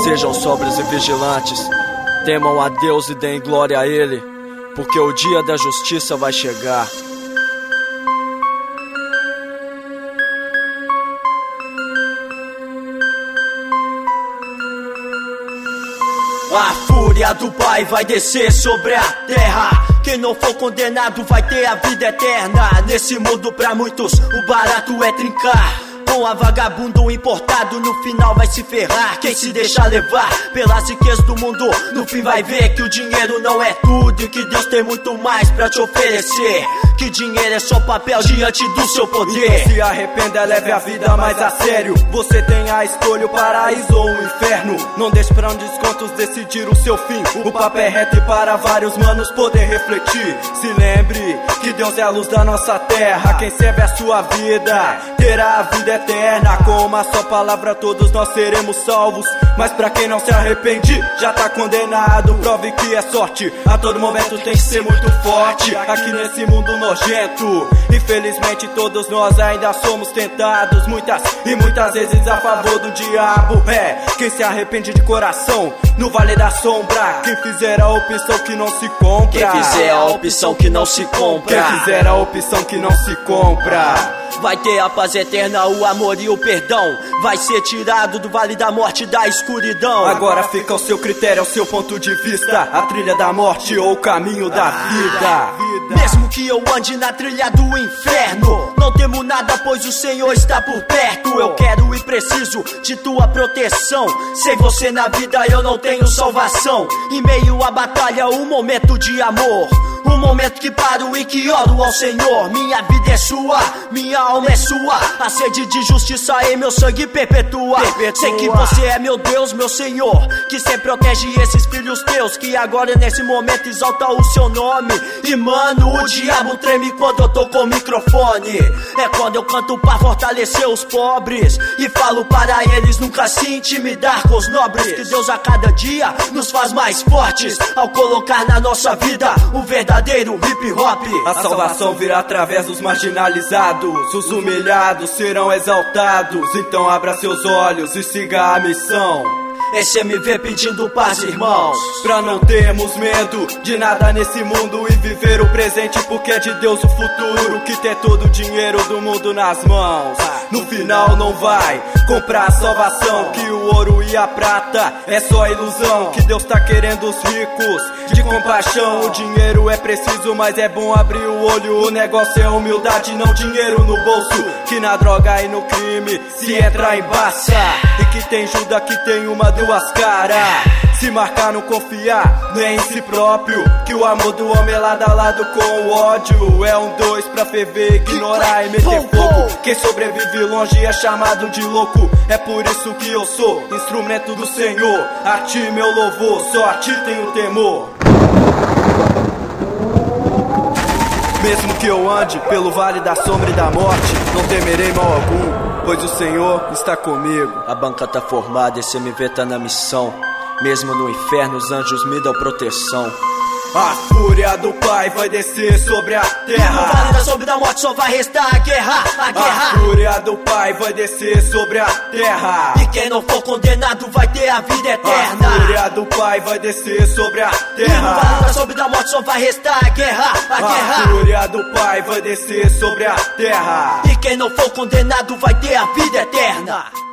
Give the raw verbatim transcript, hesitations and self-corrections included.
Sejam sóbrios e vigilantes, temam a Deus e deem glória a Ele, porque o dia da justiça vai chegar. A fúria do Pai vai descer sobre a terra. Quem não for condenado vai ter a vida eterna. Nesse mundo pra muitos o barato é trincar. Com a vagabundo importado no final vai se ferrar. Quem se deixar levar pelas riquezas do mundo no fim vai ver que o dinheiro não é tudo e que Deus tem muito mais pra te oferecer. Que dinheiro é só papel diante do seu poder. Então se arrependa, leve a vida mais a sério. Você tem a escolha, o paraíso ou o inferno. Não deixe pra um descontos decidir o seu fim. O papo é reto e para vários manos poder refletir. Se lembre que Deus é a luz da nossa terra. Quem serve a sua vida terá a vida eterna. Com uma só palavra todos nós seremos salvos. Mas pra quem não se arrepende já tá condenado. Prove que é sorte, a todo momento tem que ser muito forte. Aqui nesse mundo nojento, infelizmente todos nós ainda somos tentados. Muitas e muitas vezes a favor do diabo. É, quem se arrepende de coração no vale da sombra. Quem fizer a opção que não se compra. Quem fizer a opção que não se compra. Quem fizer a opção que não se compra. Vai ter a paz eterna, o amor e o perdão. Vai ser tirado do vale da morte e da escuridão. Agora fica ao seu critério, ao seu ponto de vista. A trilha da morte ou o caminho da vida. Mesmo que eu ande na trilha do inferno, não temo nada pois o Senhor está por perto. Eu quero e preciso de tua proteção. Sem você na vida eu não tenho salvação. Em meio à batalha um momento de amor. Um momento que paro e que oro ao Senhor. Minha vida é sua, minha alma é sua. A sede de justiça em meu sangue perpetua. perpetua. Sei que você é meu Deus, meu Senhor, que sempre protege esses filhos teus, que agora nesse momento exalta o seu nome. E mano, o diabo treme quando eu tô com o microfone. É quando eu canto pra fortalecer os pobres e falo para eles nunca se intimidar com os nobres. Que Deus a cada dia nos faz mais fortes ao colocar na nossa vida o verdadeiro hip hop. A salvação virá através dos marginalizados. Os humilhados serão exaltados. Então abra seus olhos e siga a missão. Esse M V pedindo paz, irmãos. Pra não termos medo de nada nesse mundo e viver o presente, porque é de Deus o futuro. Que ter todo o dinheiro do mundo nas mãos no final não vai comprar a salvação. Que o ouro e a prata é só ilusão. Que Deus tá querendo os ricos de compaixão. O dinheiro é preciso, mas é bom abrir o olho. O negócio é humildade, não dinheiro no bolso. Que na droga e no crime se entra embaça. E que tem Judas, que tem uma duas caras. Se marcar não confiar nem em si próprio. Que o amor do homem é lado a lado com o ódio. É um dois pra ferver, ignorar e meter fogo. Quem sobrevive longe é chamado de louco. É por isso que eu sou instrumento do Senhor. A ti meu louvor, só a ti tenho temor. Mesmo que eu ande pelo vale da sombra e da morte, não temerei mal algum, pois o Senhor está comigo. A banca tá formada, esse M V tá na missão. Mesmo no inferno os anjos me dão proteção. A fúria do Pai vai descer sobre a terra. No vale da sombra e da morte só vai restar a guerra, a guerra. A fúria do Pai vai descer sobre a terra. E quem não for condenado vai ter a vida eterna. A fúria do Pai vai descer sobre a terra. No vale da sombra e da morte só vai restar a guerra, a guerra. A fúria do Pai vai descer sobre a terra. E quem não for condenado vai ter a vida eterna.